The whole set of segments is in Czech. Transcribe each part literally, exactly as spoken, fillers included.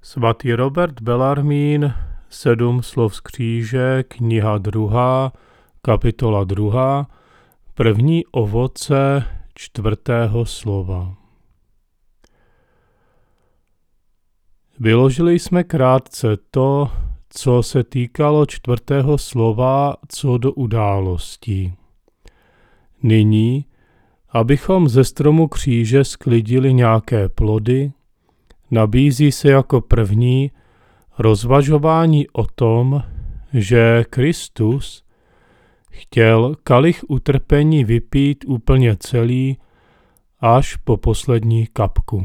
Svatý Robert Bellarmín, Sedm slov z kříže, kniha druhá, kapitola druhá, první ovoce čtvrtého slova. Vyložili jsme krátce to, co se týkalo čtvrtého slova co do událostí. Nyní, abychom ze stromu kříže sklidili nějaké plody, nabízí se jako první rozvažování o tom, že Kristus chtěl kalich utrpení vypít úplně celý až po poslední kapku.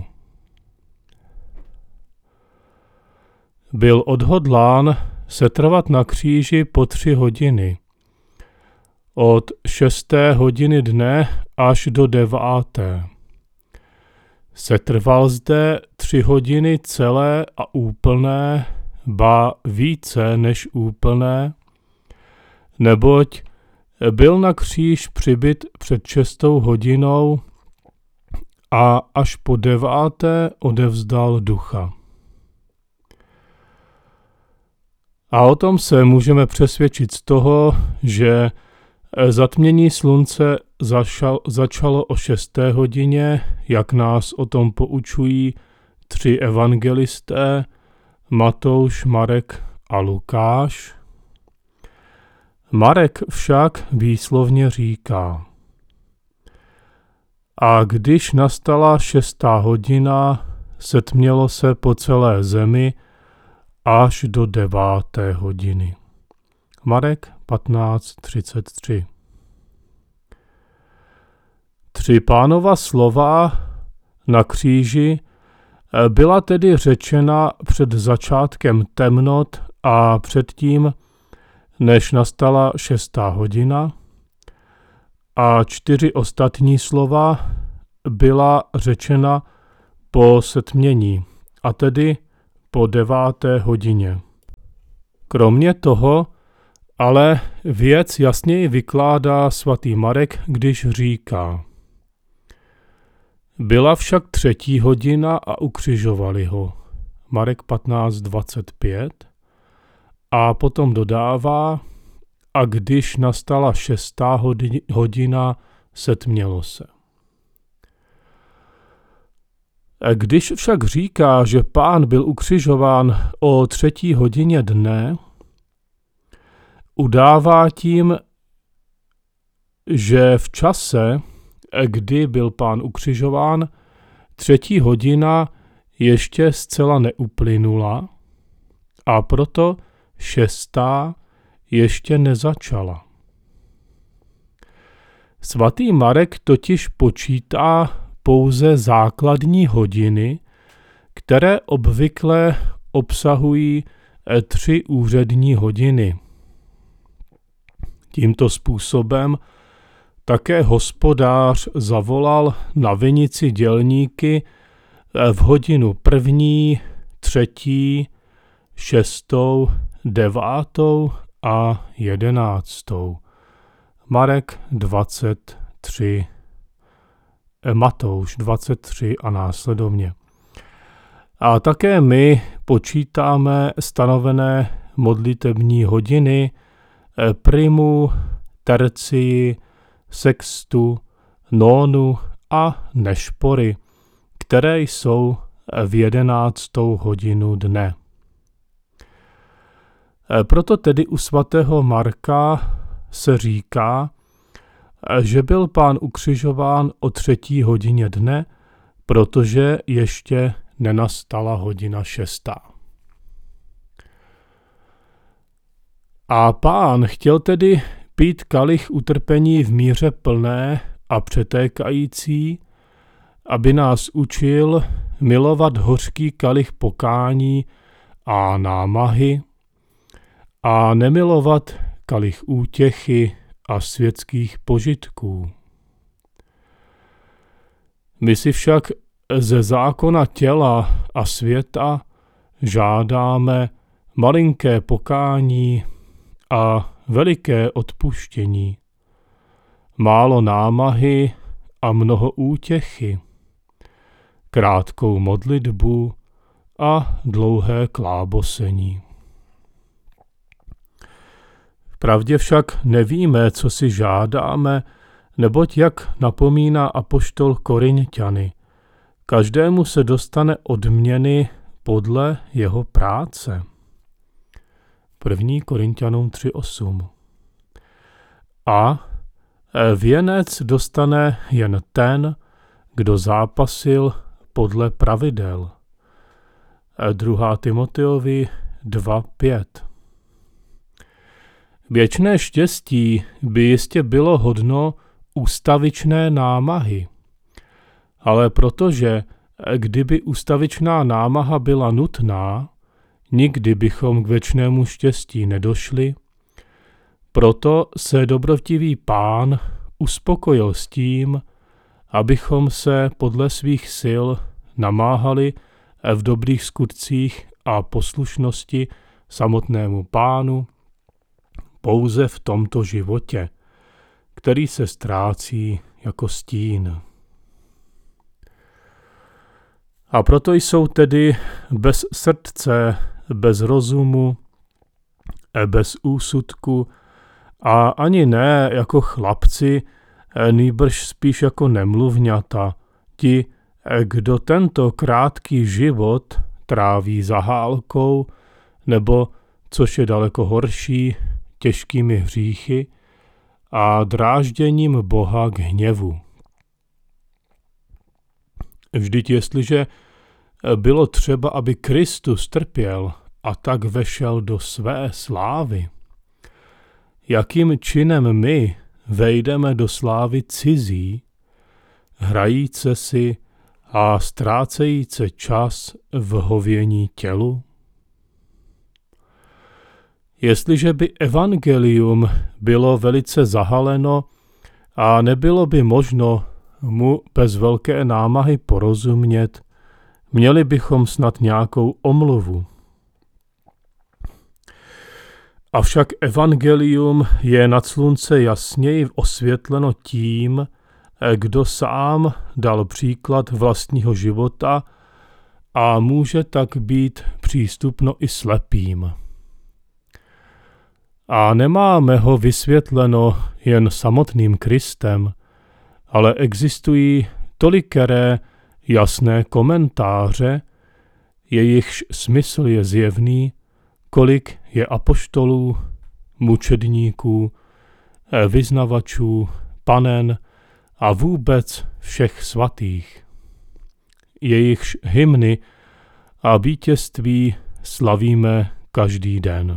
Byl odhodlán setrvat na kříži po tři hodiny, od šesté hodiny dne až do deváté. Setrval zde tři hodiny celé a úplné, ba více než úplné, neboť byl na kříž přibyt před šestou hodinou a až po deváté odevzdal ducha. A o tom se můžeme přesvědčit z toho, že zatmění slunce začal, začalo o šesté hodině, jak nás o tom poučují tři evangelisté, Matouš, Marek a Lukáš. Marek však výslovně říká: A když nastala šestá hodina, setmělo se po celé zemi až do deváté hodiny. Marek patnáct třicet tři. Tři Pánova slova na kříži byla tedy řečena před začátkem temnot a předtím, než nastala šestá hodina, a čtyři ostatní slova byla řečena po setmění, a tedy po deváté hodině. Kromě toho ale věc jasněji vykládá svatý Marek, když říká: Byla však třetí hodina a ukřižovali ho. Marek patnáct dvacet pět. A potom dodává: A když nastala šestá hodina, setmělo se. Když však říká, že Pán byl ukřižován o třetí hodině dne, udává tím, že v čase, kdy byl Pán ukřižován, třetí hodina ještě zcela neuplynula a proto šestá ještě nezačala. Svatý Marek totiž počítá pouze základní hodiny, které obvykle obsahují tři úřední hodiny. Tímto způsobem také hospodář zavolal na vinici dělníky v hodinu první, třetí, šestou, devátou a jedenáctou. Marek dvacet tři, Matouš dvacet tři a následovně. A také my počítáme stanovené modlitební hodiny primu, tercii, sextu, nónu a nešpory, které jsou v jedenáctou hodinu dne. Proto tedy u svatého Marka se říká, že byl Pán ukřižován o třetí hodině dne, protože ještě nenastala hodina šestá. A Pán chtěl tedy pít kalich utrpení v míře plné a přetékající, aby nás učil milovat hořký kalich pokání a námahy a nemilovat kalich útěchy a světských požitků. My si však ze zákona těla a světa žádáme malinké pokání a veliké odpuštění, málo námahy a mnoho útěchy, krátkou modlitbu a dlouhé klábosení. Vpravdě však nevíme, co si žádáme, neboť jak napomíná apoštol Korinťany, každému se dostane odměny podle jeho práce. první Korinťanům tři osm. A věnec dostane jen ten, kdo zápasil podle pravidel. druhá Timoteovi dva pět. Věčné štěstí by jistě bylo hodno ústavičné námahy. Ale protože, kdyby ústavičná námaha byla nutná, nikdy bychom k věčnému štěstí nedošli, proto se dobrotivý Pán uspokojil s tím, abychom se podle svých sil namáhali v dobrých skutcích a poslušnosti samotnému Pánu pouze v tomto životě, který se ztrácí jako stín. A proto jsou tedy bez srdce, bez rozumu, bez úsudku a ani ne jako chlapci, nýbrž spíš jako nemluvňata, ti, kdo tento krátký život tráví zahálkou, nebo, což je daleko horší, těžkými hříchy a drážděním Boha k hněvu. Vždyť jestliže bylo třeba, aby Kristus trpěl a tak vešel do své slávy, jakým činem my vejdeme do slávy cizí, hrajíce si a ztrácejíce čas v hovění tělu? Jestliže by evangelium bylo velice zahaleno a nebylo by možno mu bez velké námahy porozumět, měli bychom snad nějakou omluvu. Avšak evangelium je nad slunce jasněji osvětleno tím, kdo sám dal příklad vlastního života a může tak být přístupno i slepým. A nemáme ho vysvětleno jen samotným Kristem, ale existují tolikeré jasné komentáře, jejichž smysl je zjevný, kolik je apoštolů, mučedníků, vyznavačů, panen a vůbec všech svatých. Jejichž hymny a vítězství slavíme každý den.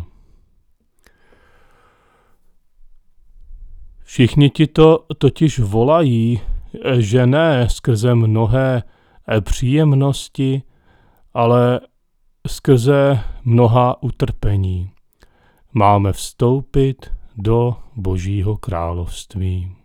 Všichni tito totiž volají, že ne skrze mnohé příjemnosti, ale skrze mnoha utrpení máme vstoupit do Božího království.